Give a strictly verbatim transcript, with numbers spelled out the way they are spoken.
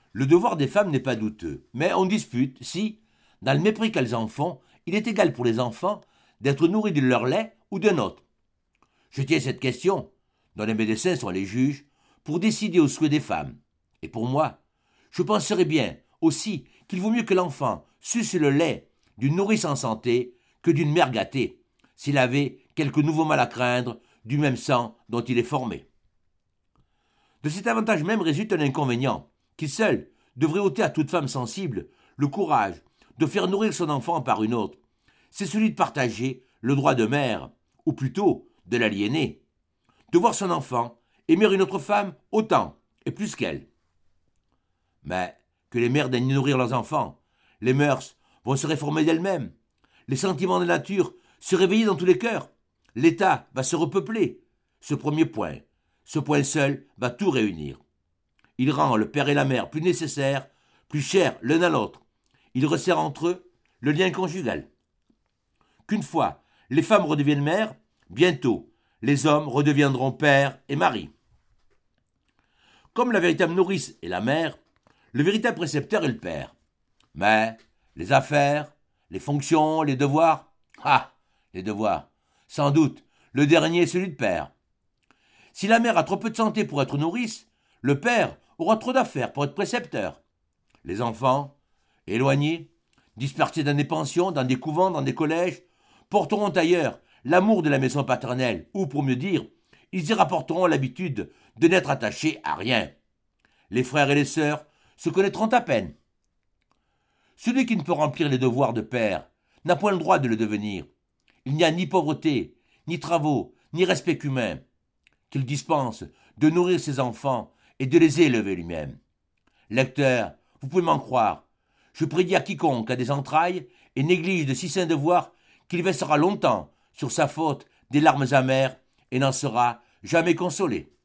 Le devoir des femmes n'est pas douteux, mais on dispute si, dans le mépris qu'elles en font, il est égal pour les enfants d'être nourris de leur lait ou d'un autre. Je tiens cette question, dont les médecins sont les juges, pour décider aux souhaits des femmes. Et pour moi, je penserais bien aussi qu'il vaut mieux que l'enfant suce le lait d'une nourrice en santé que d'une mère gâtée, s'il avait quelque nouveau mal à craindre du même sang dont il est formé. De cet avantage même résulte un inconvénient, qui seul devrait ôter à toute femme sensible le courage de faire nourrir son enfant par une autre. C'est celui de partager le droit de mère, ou plutôt de l'aliéner, de voir son enfant aimer une autre femme autant et plus qu'elle. Mais que les mères daignent nourrir leurs enfants, les mœurs vont se réformer d'elles-mêmes, les sentiments de nature se réveiller dans tous les cœurs, l'État va se repeupler. Ce premier point, ce point seul va tout réunir. Il rend le père et la mère plus nécessaires, plus chers l'un à l'autre. Il resserre entre eux le lien conjugal. Qu'une fois les femmes redeviennent mères, bientôt les hommes redeviendront père et mari. Comme la véritable nourrice est la mère, le véritable précepteur est le père. Mais les affaires, les fonctions, les devoirs, ah, les devoirs, sans doute, le dernier est celui de père. Si la mère a trop peu de santé pour être nourrice, le père aura trop d'affaires pour être précepteur. Les enfants, éloignés, dispersés dans des pensions, dans des couvents, dans des collèges, porteront ailleurs l'amour de la maison paternelle, ou pour mieux dire, ils y rapporteront l'habitude de n'être attachés à rien. Les frères et les sœurs se connaîtront à peine. Celui qui ne peut remplir les devoirs de père n'a point le droit de le devenir. Il n'y a ni pauvreté, ni travaux, ni respect humain. Qu'il dispense de nourrir ses enfants et de les élever lui-même. Lecteur, vous pouvez m'en croire, je prédis à quiconque a des entrailles et néglige de si saints devoirs qu'il versera longtemps sur sa faute des larmes amères et n'en sera jamais consolé.